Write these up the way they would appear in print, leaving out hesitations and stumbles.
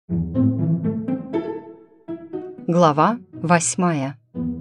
Глава 8.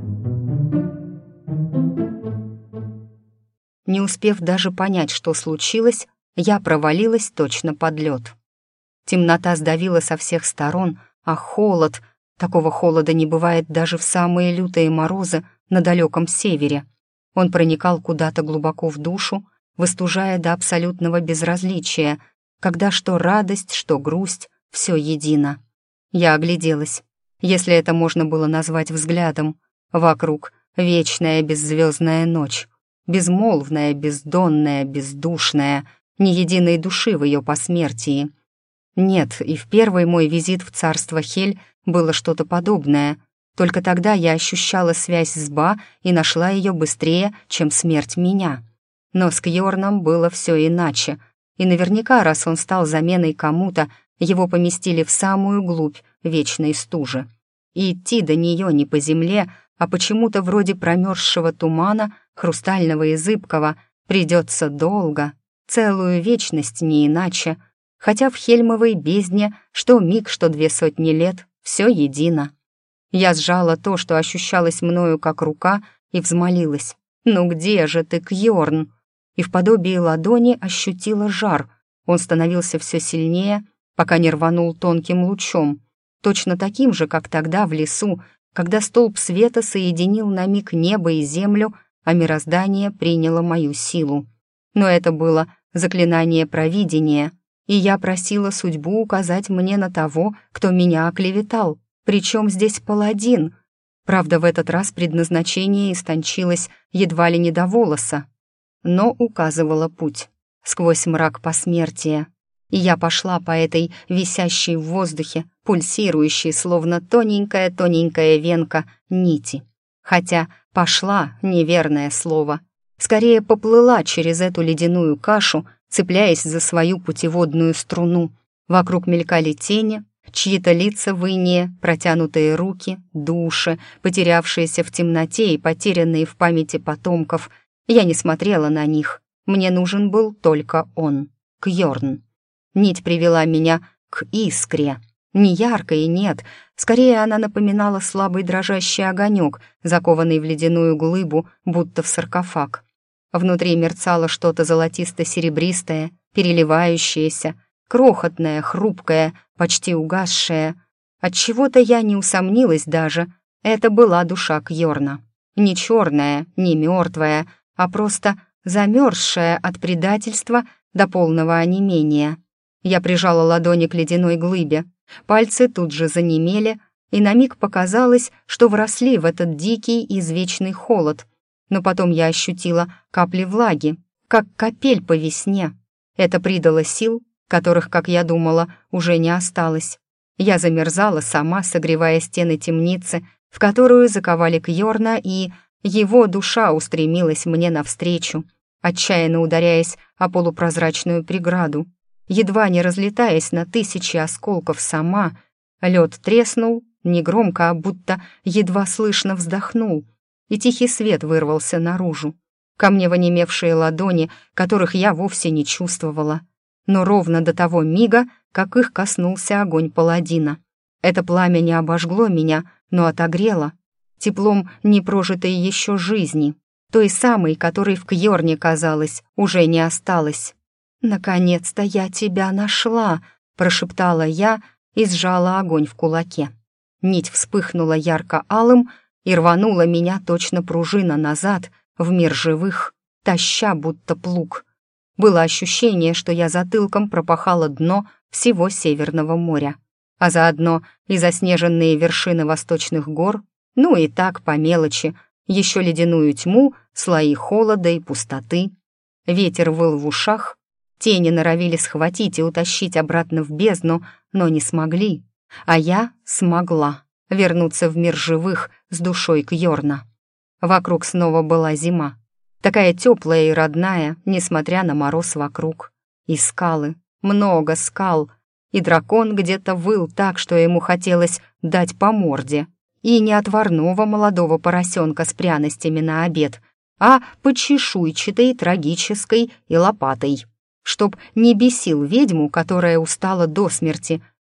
Не успев даже понять, что случилось, я провалилась точно под лед. Темнота сдавила со всех сторон, а холод... Такого холода не бывает даже в самые лютые морозы на далеком севере. Он проникал куда-то глубоко в душу, выстужая до абсолютного безразличия, когда что радость, что грусть, все едино. Я огляделась, если это можно было назвать взглядом. Вокруг вечная беззвездная ночь, безмолвная, бездонная, бездушная, ни единой души в ее посмертии. Нет, и в первый мой визит в царство Хель было что-то подобное. Только тогда я ощущала связь с Ба и нашла ее быстрее, чем смерть меня. Но с Кьорном было все иначе, и наверняка, раз он стал заменой кому-то, его поместили в самую глубь вечной стужи. И идти до нее не по земле, а почему-то вроде промерзшего тумана, хрустального и зыбкого, придется долго, целую вечность не иначе, хотя в Хельмовой бездне что миг, что 200 лет, все едино. Я сжала то, что ощущалось мною как рука, и взмолилась: «Ну где же ты, Кьорн?» И в подобии ладони ощутила жар. Он становился все сильнее, пока не рванул тонким лучом, точно таким же, как тогда в лесу, когда столб света соединил на миг небо и землю, а мироздание приняло мою силу. Но это было заклинание провидения, и я просила судьбу указать мне на того, кто меня оклеветал. Причем здесь паладин? Правда, в этот раз предназначение истончилось едва ли не до волоса, но указывало путь сквозь мрак посмертия. И я пошла по этой висящей в воздухе, пульсирующей, словно тоненькая-тоненькая венка, нити. Хотя «пошла» — неверное слово. Скорее поплыла через эту ледяную кашу, цепляясь за свою путеводную струну. Вокруг мелькали тени, чьи-то лица в инее, протянутые руки, души, потерявшиеся в темноте и потерянные в памяти потомков. Я не смотрела на них. Мне нужен был только он, Кьорн. Нить привела меня к искре. Не яркой, нет, скорее она напоминала слабый дрожащий огонек, закованный в ледяную глыбу, будто в саркофаг. Внутри мерцало что-то золотисто-серебристое, переливающееся, крохотное, хрупкое, почти угасшее. Отчего-то я не усомнилась даже. Это была душа Кьорна. Не черная, не мертвая, а просто замерзшая от предательства до полного онемения. Я прижала ладони к ледяной глыбе. Пальцы тут же занемели, и на миг показалось, что вросли в этот дикий извечный холод. Но потом я ощутила капли влаги, как капель по весне. Это придало сил, которых, как я думала, уже не осталось. Я замерзала сама, согревая стены темницы, в которую заковали Кьорна, и его душа устремилась мне навстречу, отчаянно ударяясь о полупрозрачную преграду. Едва не разлетаясь на тысячи осколков сама, лед треснул, негромко, а будто едва слышно вздохнул, и тихий свет вырвался наружу. Ко мне в онемевшие ладони, которых я вовсе не чувствовала, но ровно до того мига, как их коснулся огонь паладина. Это пламя не обожгло меня, но отогрело, теплом непрожитой еще жизни, той самой, которой в Кьорне, казалось, уже не осталось. «Наконец-то я тебя нашла!» — прошептала я и сжала огонь в кулаке. Нить вспыхнула ярко-алым и рванула меня точно пружина назад, в мир живых, таща будто плуг. Было ощущение, что я затылком пропахала дно всего Северного моря, а заодно и заснеженные вершины восточных гор, ну и так, по мелочи, еще ледяную тьму, слои холода и пустоты. Ветер выл в ушах, тени норовили схватить и утащить обратно в бездну, но не смогли, а я смогла вернуться в мир живых с душой Кьорна. Вокруг снова была зима, такая теплая и родная, несмотря на мороз вокруг. И скалы, много скал, и дракон где-то выл так, что ему хотелось дать по морде. И не отварного молодого поросенка с пряностями на обед, а по чешуйчатой, трагической и лопатой, чтоб не бесил ведьму, которая устала до смерти,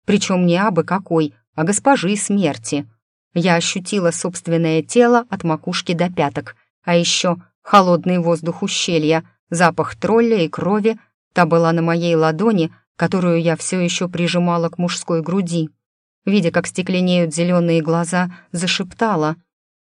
причем не абы какой, а госпожи смерти. Я ощутила собственное тело от макушки до пяток, а еще холодный воздух ущелья, запах тролля и крови. Та была на моей ладони, которую я все еще прижимала к мужской груди. Видя, как стекленеют зеленые глаза, зашептала: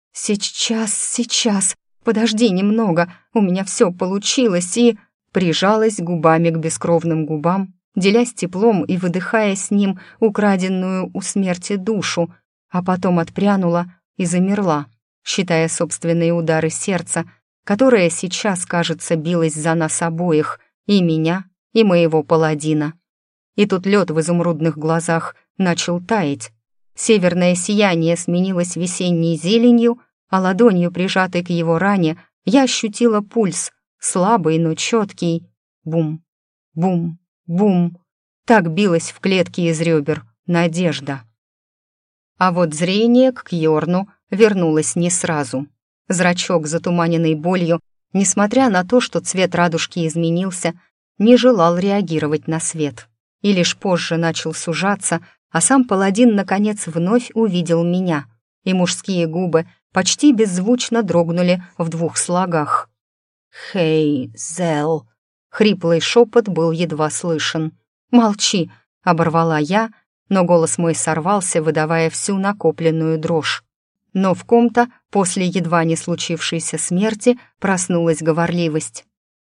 «Сейчас, подожди немного, у меня все получилось», и прижалась губами к бескровным губам, делясь теплом и выдыхая с ним украденную у смерти душу, а потом отпрянула и замерла, считая собственные удары сердца, которое сейчас, кажется, билось за нас обоих, и меня, и моего паладина. И тут лед в изумрудных глазах начал таять. Северное сияние сменилось весенней зеленью, а ладонью, прижатой к его ране, я ощутила пульс, слабый, но четкий. Бум, бум, бум. Так билась в клетке из ребер надежда. А вот зрение к Кьорну вернулось не сразу. Зрачок, затуманенный болью, несмотря на то, что цвет радужки изменился, не желал реагировать на свет. И лишь позже начал сужаться, а сам паладин, наконец, вновь увидел меня, и мужские губы почти беззвучно дрогнули в 2 слогах. «Хейзел!» Хриплый шепот был едва слышен. «Молчи!» — оборвала я, но голос мой сорвался, выдавая всю накопленную дрожь. Но в ком-то, после едва не случившейся смерти, проснулась говорливость.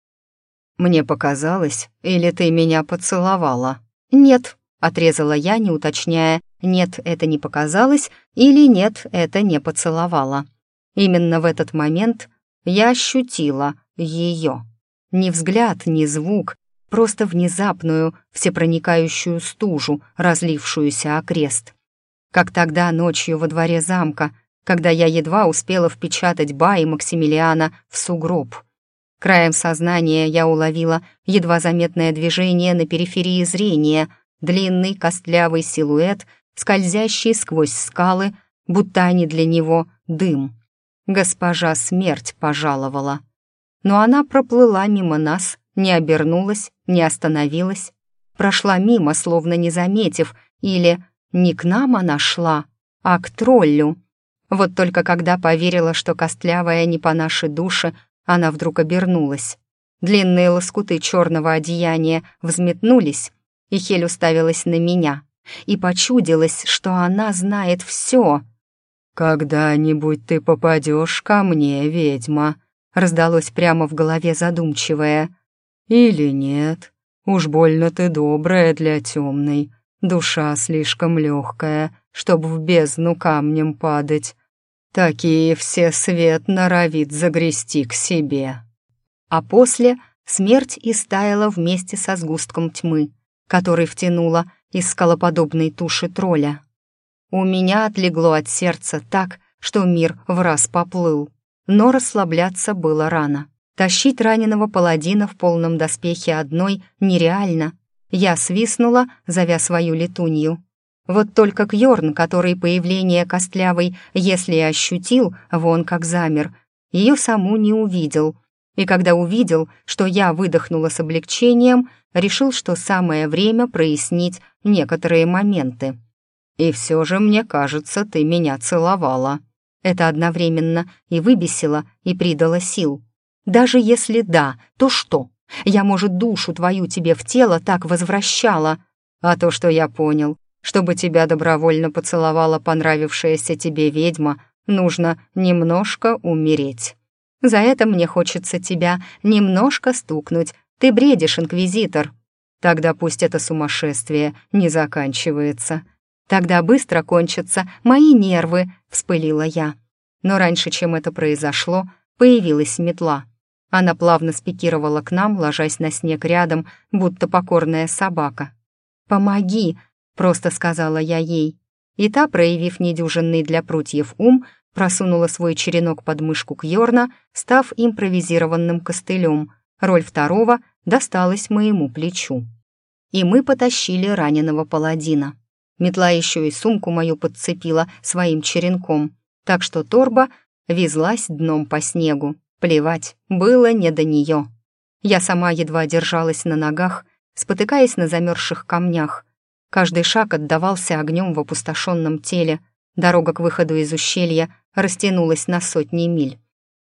«Мне показалось, или ты меня поцеловала?» «Нет», — отрезала я, не уточняя, «нет, это не показалось» или «нет, это не поцеловала». Именно в этот момент я ощутила ее. Ни взгляд, ни звук, просто внезапную, всепроникающую стужу, разлившуюся окрест. Как тогда ночью во дворе замка, когда я едва успела впечатать Ба и Максимилиана в сугроб. Краем сознания я уловила едва заметное движение на периферии зрения, длинный костлявый силуэт, скользящий сквозь скалы, будто они для него дым. Госпожа Смерть пожаловала. Но она проплыла мимо нас, не обернулась, не остановилась, прошла мимо, словно не заметив, или не к нам она шла, а к троллю. Вот только когда поверила, что костлявая не по нашей душе, она вдруг обернулась. Длинные лоскуты черного одеяния взметнулись, и Хель уставилась на меня, и почудилось, что она знает все. «Когда-нибудь ты попадешь ко мне, ведьма», — раздалось прямо в голове задумчивое. «Или нет? Уж больно ты добрая для темной, душа слишком легкая, чтоб в бездну камнем падать. Такие все свет норовит загрести к себе». А после смерть истаяла вместе со сгустком тьмы, который втянула из скалоподобной туши тролля. У меня отлегло от сердца так, что мир враз поплыл. Но расслабляться было рано. Тащить раненого паладина в полном доспехе одной нереально. Я свистнула, зовя свою летунью. Вот только Кьорн, который появление костлявой, если и ощутил, вон как замер, ее саму не увидел. И когда увидел, что я выдохнула с облегчением, решил, что самое время прояснить некоторые моменты. «И все же, мне кажется, ты меня целовала». Это одновременно и выбесило, и придало сил. «Даже если да, то что? Я, может, душу твою тебе в тело так возвращала? А то, что я понял, чтобы тебя добровольно поцеловала понравившаяся тебе ведьма, нужно немножко умереть. За это мне хочется тебя немножко стукнуть. Ты бредишь, инквизитор. Тогда пусть это сумасшествие не заканчивается. Тогда быстро кончатся мои нервы», — вспылила я. Но раньше, чем это произошло, появилась метла. Она плавно спикировала к нам, ложась на снег рядом, будто покорная собака. «Помоги», — просто сказала я ей. И та, проявив недюжинный для прутьев ум, просунула свой черенок под мышку Кьорна, став импровизированным костылем. Роль второго досталась моему плечу. И мы потащили раненого паладина. Метла еще и сумку мою подцепила своим черенком, так что торба везлась дном по снегу. Плевать, было не до нее. Я сама едва держалась на ногах, спотыкаясь на замерзших камнях. Каждый шаг отдавался огнем в опустошенном теле. Дорога к выходу из ущелья растянулась на сотни миль.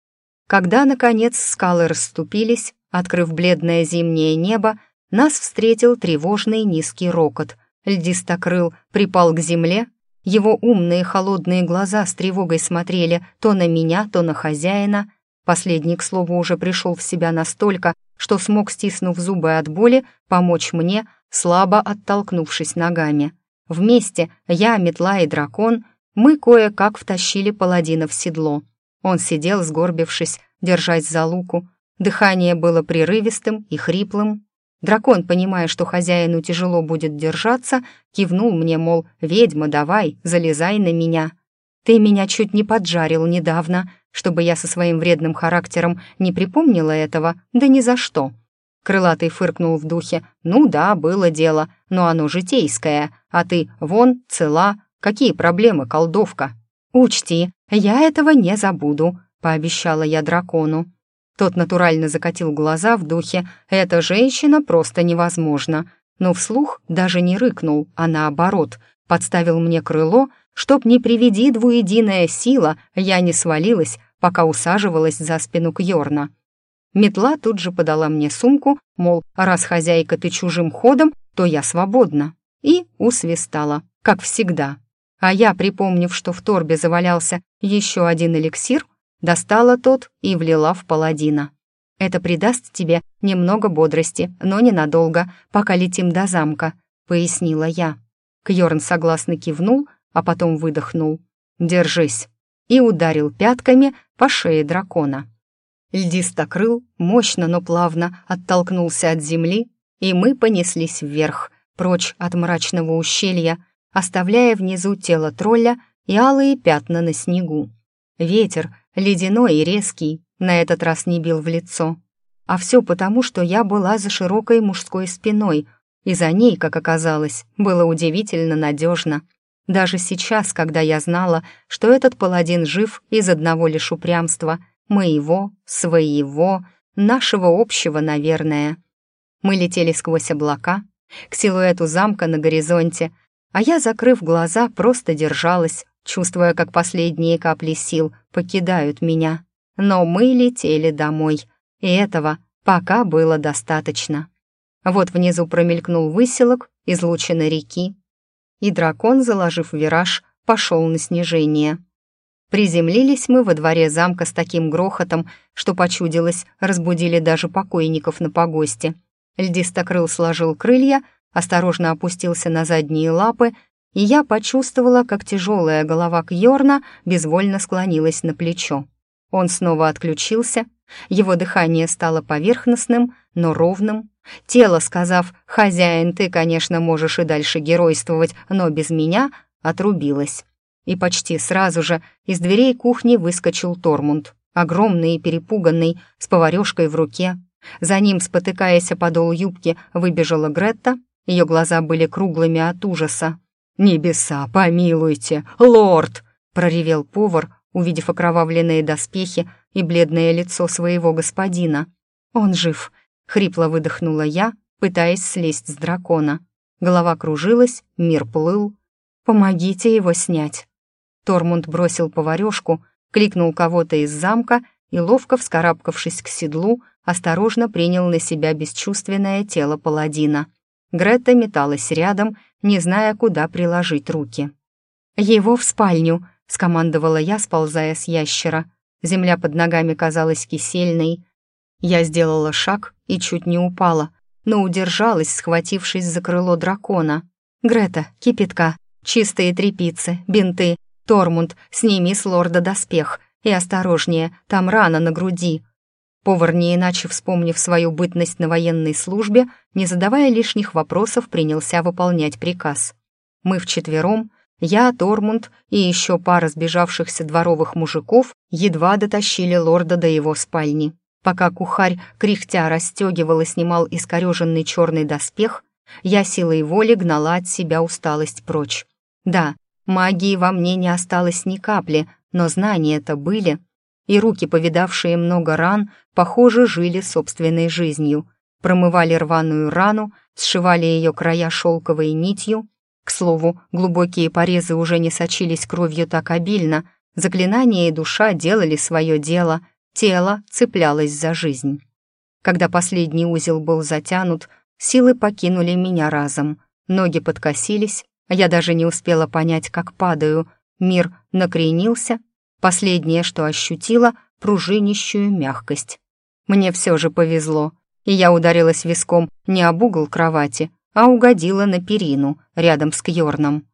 Когда, наконец, скалы расступились, открыв бледное зимнее небо, нас встретил тревожный низкий рокот. Льдистокрыл припал к земле, его умные холодные глаза с тревогой смотрели то на меня, то на хозяина. Последний, к слову, уже пришел в себя настолько, что смог, стиснув зубы от боли, помочь мне, слабо оттолкнувшись ногами. Вместе, я, метла и дракон, мы кое-как втащили паладина в седло. Он сидел, сгорбившись, держась за луку. Дыхание было прерывистым и хриплым. Дракон, понимая, что хозяину тяжело будет держаться, кивнул мне, мол, «Ведьма, давай, залезай на меня». «Ты меня чуть не поджарил недавно, чтобы я со своим вредным характером не припомнила этого, да ни за что». Крылатый фыркнул в духе: «Ну да, было дело, но оно житейское, а ты вон цела. Какие проблемы, колдовка?» «Учти, я этого не забуду», — пообещала я дракону. Тот натурально закатил глаза в духе: «Эта женщина просто невозможна», но вслух даже не рыкнул, а наоборот, подставил мне крыло, чтоб не приведи двуединая сила, я не свалилась, пока усаживалась за спину Кьорна. Метла тут же подала мне сумку, мол, раз хозяйка ты чужим ходом, то я свободна, и усвистала, как всегда. А я, припомнив, что в торбе завалялся еще один эликсир, достала тот и влила в паладина. «Это придаст тебе немного бодрости, но ненадолго, пока летим до замка», — пояснила я. Кьорн согласно кивнул, а потом выдохнул: «Держись», и ударил пятками по шее дракона. Льдистокрыл мощно, но плавно оттолкнулся от земли, и мы понеслись вверх, прочь от мрачного ущелья, оставляя внизу тело тролля и алые пятна на снегу. Ветер, ледяной и резкий, на этот раз не бил в лицо. А все потому, что я была за широкой мужской спиной, и за ней, как оказалось, было удивительно надежно. Даже сейчас, когда я знала, что этот паладин жив из одного лишь упрямства, моего, своего, нашего общего, наверное. Мы летели сквозь облака, к силуэту замка на горизонте, а я, закрыв глаза, просто держалась, чувствуя, как последние капли сил покидают меня. Но мы летели домой, и этого пока было достаточно. Вот внизу промелькнул выселок излученной реки, и дракон, заложив вираж, пошел на снижение. Приземлились мы во дворе замка с таким грохотом, что, почудилось, разбудили даже покойников на погосте. Льдистокрыл сложил крылья, осторожно опустился на задние лапы, и я почувствовала, как тяжелая голова Кьорна безвольно склонилась на плечо. Он снова отключился, его дыхание стало поверхностным, но ровным. Тело, сказав: «Хозяин, ты, конечно, можешь и дальше геройствовать, но без меня», отрубилось. И почти сразу же из дверей кухни выскочил Тормунд, огромный и перепуганный, с поварёшкой в руке. За ним, спотыкаясь о подол юбки, выбежала Гретта, ее глаза были круглыми от ужаса. «Небеса, помилуйте, лорд!» — проревел повар, увидев окровавленные доспехи и бледное лицо своего господина. «Он жив», — хрипло выдохнула я, пытаясь слезть с дракона. Голова кружилась, мир плыл. «Помогите его снять». Тормунд бросил поварёшку, кликнул кого-то из замка и, ловко вскарабкавшись к седлу, осторожно принял на себя бесчувственное тело паладина. Гретта металась рядом, не зная, куда приложить руки. «Его в спальню», — скомандовала я, сползая с ящера. Земля под ногами казалась кисельной. Я сделала шаг и чуть не упала, но удержалась, схватившись за крыло дракона. «Грета, кипятка, чистые тряпицы, бинты. Тормунд, сними с лорда доспех. И осторожнее, там рана на груди». Повар, не иначе вспомнив свою бытность на военной службе, не задавая лишних вопросов, принялся выполнять приказ. Мы вчетвером, я, Тормунд и еще пара сбежавшихся дворовых мужиков, едва дотащили лорда до его спальни. Пока кухарь, кряхтя, расстегивал и снимал искореженный черный доспех, я силой воли гнала от себя усталость прочь. Да, магии во мне не осталось ни капли, но знания-то были. И руки, повидавшие много ран, похоже, жили собственной жизнью. Промывали рваную рану, сшивали ее края шелковой нитью, К слову, глубокие порезы уже не сочились кровью так обильно, заклинание и душа делали свое дело, тело цеплялось за жизнь. Когда последний узел был затянут, силы покинули меня разом. Ноги подкосились, я даже не успела понять, как падаю. Мир накренился. Последнее, что ощутила — пружинищую мягкость. Мне все же повезло, и я ударилась виском не об угол кровати, а угодила на перину рядом с Кьорном.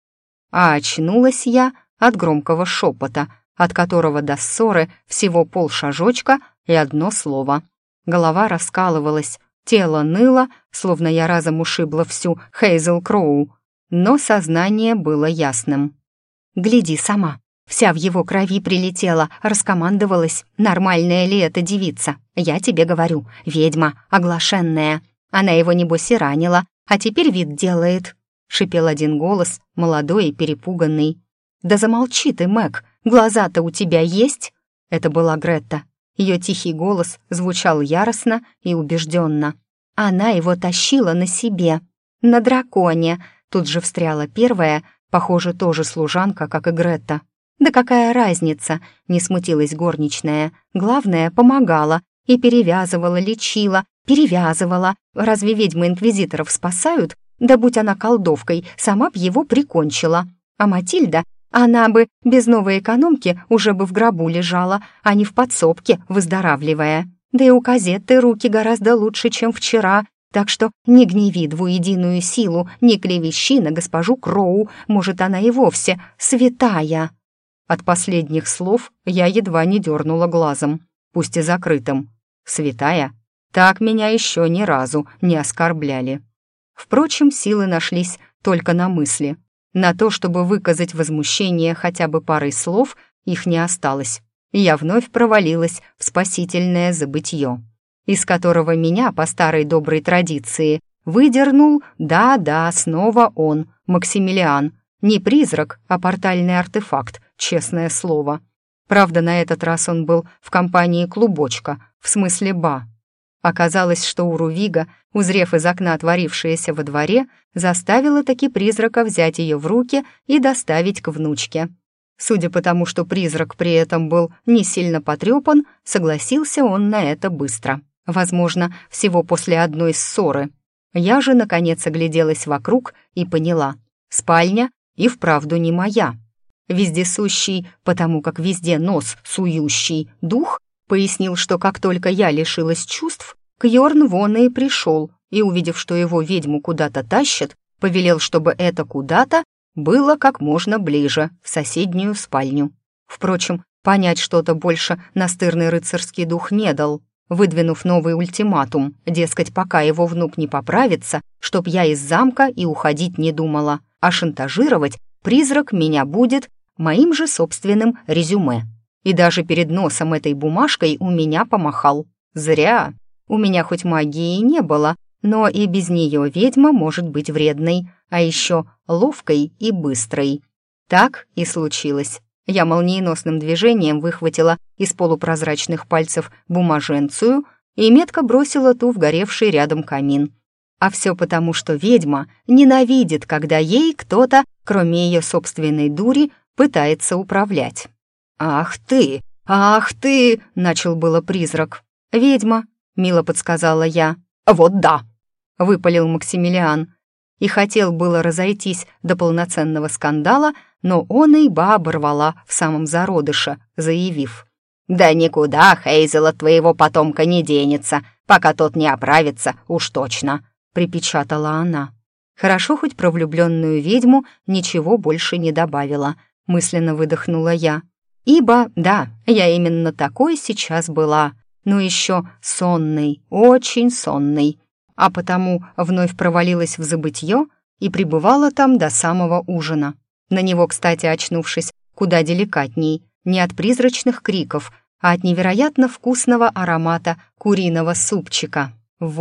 А очнулась я от громкого шепота, от которого до ссоры всего полшажочка и одно слово. Голова раскалывалась, тело ныло, словно я разом ушибла всю Хейзел Кроу, но сознание было ясным. «Гляди сама, вся в его крови прилетела, раскомандовалась. Нормальная ли эта девица? Я тебе говорю, ведьма, оглашенная. Она его, небось, и ранила, а теперь вид делает», — шипел один голос, молодой и перепуганный. «Да замолчи ты, Мэг, глаза-то у тебя есть?» Это была Гретта. Ее тихий голос звучал яростно и убежденно. «Она его тащила на себе. На драконе», — тут же встряла первая, похоже, тоже служанка, как и Гретта. «Да какая разница?» — не смутилась горничная. «Главное, помогала и перевязывала, лечила, перевязывала. Разве ведьмы инквизиторов спасают? Да будь она колдовкой, сама б его прикончила. А Матильда, она бы без новой экономки уже бы в гробу лежала, а не в подсобке, выздоравливая. Да и у Казетты руки гораздо лучше, чем вчера, так что не гневи двуединую силу, не клевещи на госпожу Кроу, может, она и вовсе святая». От последних слов я едва не дернула глазом, пусть и закрытым. «Святая? Так меня еще ни разу не оскорбляли». Впрочем, силы нашлись только на мысли. На то, чтобы выказать возмущение хотя бы парой слов, их не осталось. Я вновь провалилась в спасительное забытье, из которого меня, по старой доброй традиции, выдернул, да-да, снова он, Максимилиан. Не призрак, а портальный артефакт, честное слово. Правда, на этот раз он был в компании клубочка, в смысле Ба. Оказалось, что Урувига, узрев из окна творившееся во дворе, заставила таки призрака взять ее в руки и доставить к внучке. Судя по тому, что призрак при этом был не сильно потрепан, согласился он на это быстро. Возможно, всего после одной ссоры. Я же, наконец, огляделась вокруг и поняла. Спальня и вправду не моя. Вездесущий, потому как везде нос сующий, дух пояснил, что как только я лишилась чувств, Кьорн вон и пришел, и, увидев, что его ведьму куда-то тащат, повелел, чтобы это куда-то было как можно ближе, в соседнюю спальню. Впрочем, понять что-то больше настырный рыцарский дух не дал, выдвинув новый ультиматум, дескать, пока его внук не поправится, чтоб я из замка и уходить не думала, а шантажировать призрак меня будет моим же собственным резюме. И даже перед носом этой бумажкой у меня помахал. Зря. У меня хоть магии и не было, но и без нее ведьма может быть вредной, а еще ловкой и быстрой. Так и случилось. Я молниеносным движением выхватила из полупрозрачных пальцев бумаженцию и метко бросила ту в горевший рядом камин. А все потому, что ведьма ненавидит, когда ей кто-то, кроме ее собственной дури, пытается управлять. «Ах ты! Ах ты!» — начал было призрак. «Ведьма», — мило подсказала я. «Вот да!» — выпалил Максимилиан. И хотел было разойтись до полноценного скандала, но он и Ба оборвала в самом зародыше, заявив: «Да никуда Хейзел от твоего потомка не денется, пока тот не оправится, уж точно», — припечатала она. Хорошо, хоть про влюбленную ведьму ничего больше не добавила, мысленно выдохнула я. Ибо, да, я именно такой сейчас была, но еще сонной, очень сонной, а потому вновь провалилась в забытье и пребывала там до самого ужина. На него, кстати, очнувшись, куда деликатней, не от призрачных криков, а от невероятно вкусного аромата куриного супчика.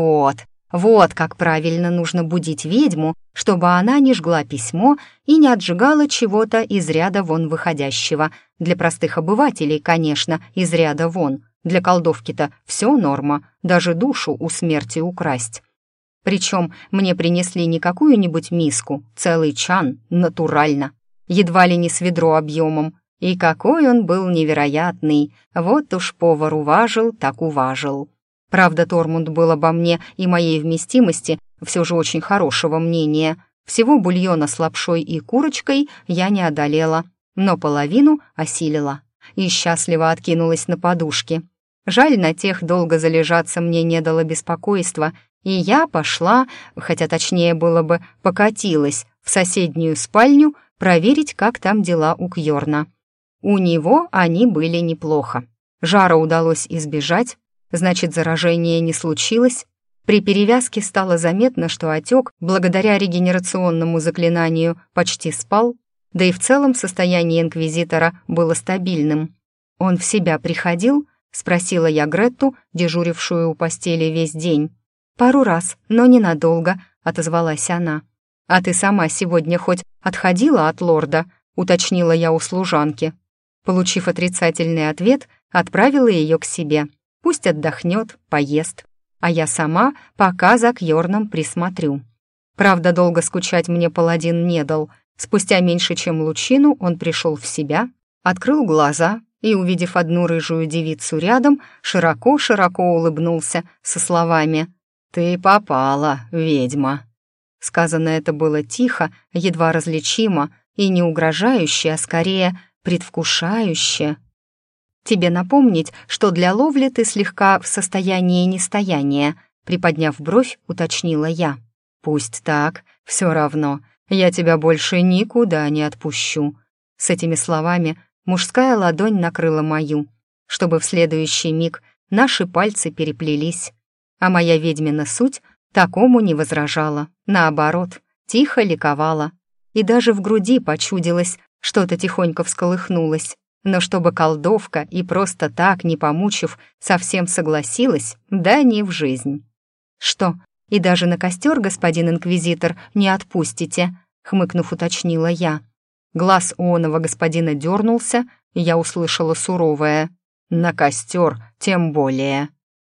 Вот как правильно нужно будить ведьму, чтобы она не жгла письмо и не отжигала чего-то из ряда вон выходящего. Для простых обывателей, конечно, из ряда вон. Для колдовки-то все норма, даже душу у смерти украсть. Причем мне принесли не какую-нибудь миску, целый чан, натурально, едва ли не с ведро объемом. И какой он был невероятный, вот уж повар уважил, так уважил. Правда, Тормунд был обо мне и моей вместимости все же очень хорошего мнения. Всего бульона с лапшой и курочкой я не одолела, но половину осилила и счастливо откинулась на подушки. Жаль, на тех долго залежаться мне не дало беспокойства, и я пошла, хотя точнее было бы покатилась, в соседнюю спальню проверить, как там дела у Кьорна. У него они были неплохо. Жара удалось избежать, значит, заражение не случилось. При перевязке стало заметно, что отек, благодаря регенерационному заклинанию, почти спал, да и в целом состояние инквизитора было стабильным. «Он в себя приходил?» — спросила я Гретту, дежурившую у постели весь день. «Пару раз, но ненадолго», — отозвалась она. «А ты сама сегодня хоть отходила от лорда?» — уточнила я у служанки. Получив отрицательный ответ, отправила ее к себе. Пусть отдохнет, поест. А я сама пока за Кьорном присмотрю. Правда, долго скучать мне паладин не дал. Спустя меньше чем лучину он пришел в себя, открыл глаза и, увидев одну рыжую девицу рядом, широко-широко улыбнулся со словами «Ты попала, ведьма». Сказано это было тихо, едва различимо и не угрожающе, а скорее предвкушающе. «Тебе напомнить, что для ловли ты слегка в состоянии нестояния», приподняв бровь, уточнила я. «Пусть так, все равно, я тебя больше никуда не отпущу». С этими словами мужская ладонь накрыла мою, чтобы в следующий миг наши пальцы переплелись. А моя ведьмина суть такому не возражала, наоборот, тихо ликовала. И даже в груди почудилось, что-то тихонько всколыхнулось. Но чтобы колдовка и просто так, не помучив, совсем согласилась, да не в жизнь. «Что, и даже на костер, господин инквизитор, не отпустите?» — хмыкнув, уточнила я. Глаз оного господина дернулся, и я услышала суровое «На костер тем более».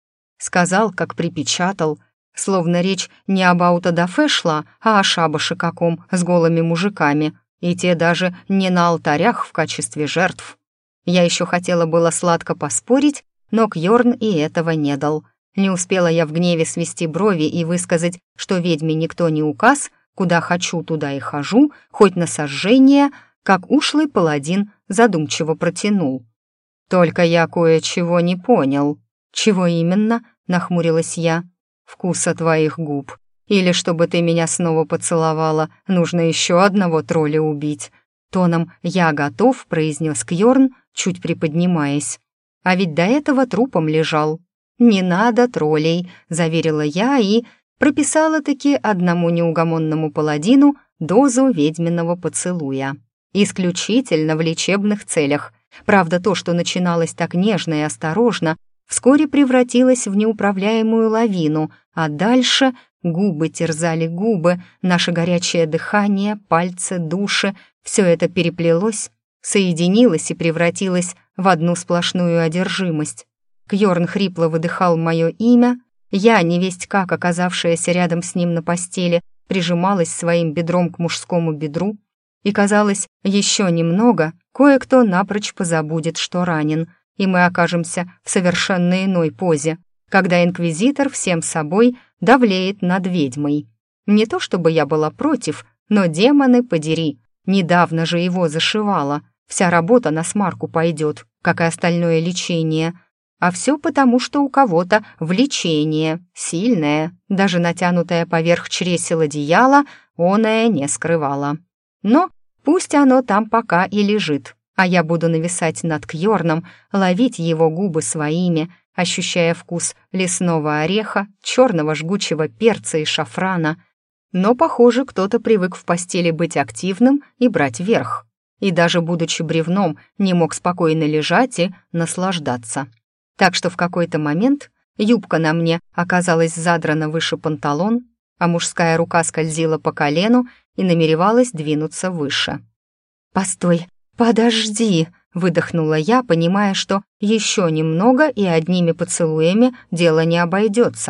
Сказал, как припечатал, словно речь не об аутодафе шла, а о шабаше каком с голыми мужиками, и те даже не на алтарях в качестве жертв. Я еще хотела было сладко поспорить, но Кьорн и этого не дал. Не успела я в гневе свести брови и высказать, что ведьме никто не указ, куда хочу, туда и хожу, хоть на сожжение, как ушлый паладин задумчиво протянул. «Только я кое-чего не понял». «Чего именно?» — нахмурилась я. «Вкуса твоих губ. Или чтобы ты меня снова поцеловала, нужно еще одного тролля убить». Тоном «я готов», — произнес Кьорн, чуть приподнимаясь. А ведь до этого трупом лежал. «Не надо троллей», — заверила я и прописала-таки одному неугомонному паладину дозу ведьминого поцелуя. Исключительно в лечебных целях. Правда, то, что начиналось так нежно и осторожно, вскоре превратилось в неуправляемую лавину, а дальше губы терзали губы, наше горячее дыхание, пальцы, души — все это переплелось, соединилось и превратилось в одну сплошную одержимость. Кьорн хрипло выдыхал мое имя, я, невесть как оказавшаяся рядом с ним на постели, прижималась своим бедром к мужскому бедру, и, казалось, еще немного, кое-кто напрочь позабудет, что ранен, и мы окажемся в совершенно иной позе, когда инквизитор всем собой давлеет над ведьмой. Не то чтобы я была против, но демоны подери, недавно же его зашивала, вся работа на смарку пойдет, как и остальное лечение. А все потому, что у кого-то влечение, сильное, даже натянутое поверх чресел одеяла, оное не скрывало. Но пусть оно там пока и лежит, а я буду нависать над Кьорном, ловить его губы своими, ощущая вкус лесного ореха, черного жгучего перца и шафрана. Но, похоже, кто-то привык в постели быть активным и брать верх. И даже будучи бревном, не мог спокойно лежать и наслаждаться. Так что в какой-то момент юбка на мне оказалась задрана выше панталон, а мужская рука скользила по колену и намеревалась двинуться выше. «Постой, подожди!» — выдохнула я, понимая, что еще немного и одними поцелуями дело не обойдется.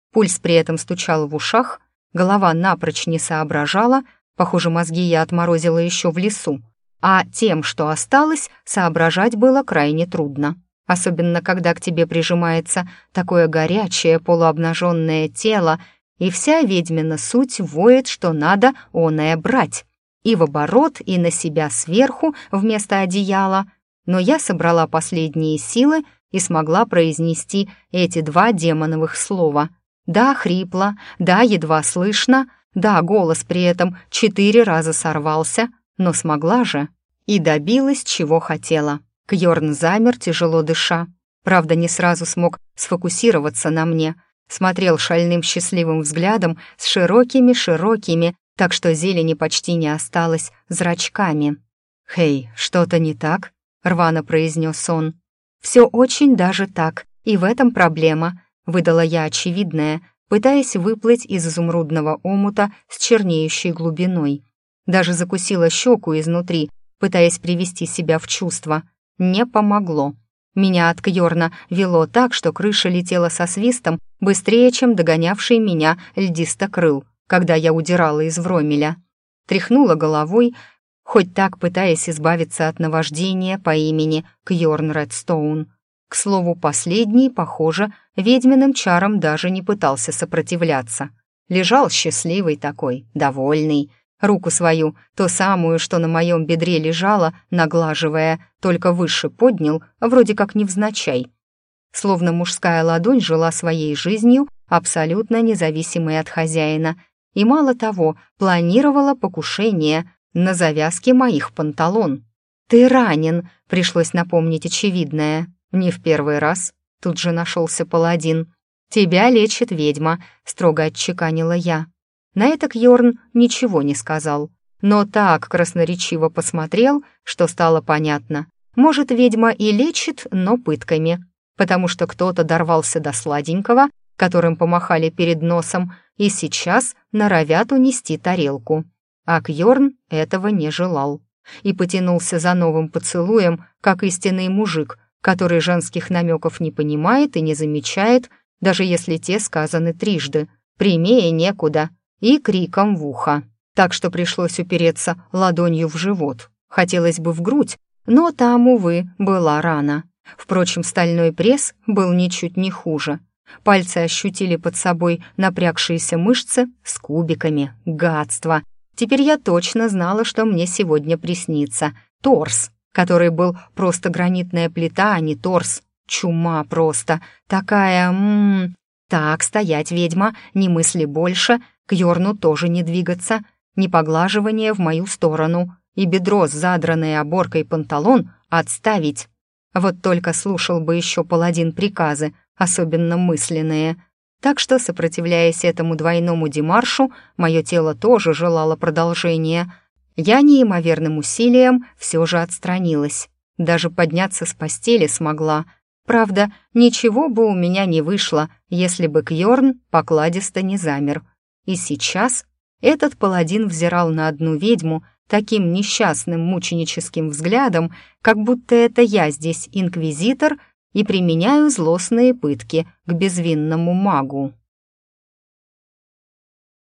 Пульс при этом стучал в ушах, голова напрочь не соображала, похоже, мозги я отморозила еще в лесу, а тем, что осталось, соображать было крайне трудно. Особенно, когда к тебе прижимается такое горячее полуобнаженное тело, и вся ведьмина суть воет, что надо оное брать. И в оборот, и на себя сверху вместо одеяла. Но я собрала последние силы и смогла произнести эти два демоновых слова. Да, хрипло, да, едва слышно, да, голос при этом 4 раза сорвался, но смогла же. И добилась, чего хотела. Кьорн замер, тяжело дыша. Правда, не сразу смог сфокусироваться на мне. Смотрел шальным счастливым взглядом с широкими, так что зелени почти не осталось, зрачками. «Хей, что-то не так?» — рвано произнес он. «Все очень даже так, и в этом проблема», — выдала я очевидное, пытаясь выплыть из изумрудного омута с чернеющей глубиной. Даже закусила щеку изнутри, пытаясь привести себя в чувство. Не помогло. Меня от Кьорна вело так, что крыша летела со свистом быстрее, чем догонявший меня льдистокрыл, когда я удирала из Вромеля. Тряхнула головой, хоть так пытаясь избавиться от наваждения по имени Кьорн Редстоун. К слову, последний, похоже, ведьминым чаром даже не пытался сопротивляться. Лежал счастливый такой, довольный. Руку свою, то самую, что на моем бедре лежала, наглаживая, только выше поднял, вроде как невзначай. Словно мужская ладонь жила своей жизнью, абсолютно независимой от хозяина, и, мало того, планировала покушение на завязке моих панталон. «Ты ранен», — пришлось напомнить очевидное. «Не в первый раз», — тут же нашелся паладин. «Тебя лечит ведьма», — строго отчеканила я. На это Кьорн ничего не сказал, но так красноречиво посмотрел, что стало понятно. Может, ведьма и лечит, но пытками, потому что кто-то дорвался до сладенького, которым помахали перед носом, и сейчас норовят унести тарелку. А Кьорн этого не желал и потянулся за новым поцелуем, как истинный мужик, который женских намеков не понимает и не замечает, даже если те сказаны трижды, прямее некуда, и криком в ухо. Так что пришлось упереться ладонью в живот. Хотелось бы в грудь, но там, увы, была рана. Впрочем, стальной пресс был ничуть не хуже. Пальцы ощутили под собой напрягшиеся мышцы с кубиками. Гадство! Теперь я точно знала, что мне сегодня приснится. Торс, который был просто гранитная плита, а не торс. Чума просто. Такая... Так, стоять, ведьма, не мысли больше, к Йорну тоже не двигаться, ни поглаживание в мою сторону, и бедро с задранной оборкой панталон отставить. Вот только слушал бы еще паладин приказы, особенно мысленные. Так что, сопротивляясь этому двойному демаршу, мое тело тоже желало продолжения. Я неимоверным усилием все же отстранилась. Даже подняться с постели смогла. Правда, ничего бы у меня не вышло, если бы Кьорн покладисто не замер. И сейчас этот паладин взирал на одну ведьму таким несчастным мученическим взглядом, как будто это я здесь инквизитор и применяю злостные пытки к безвинному магу.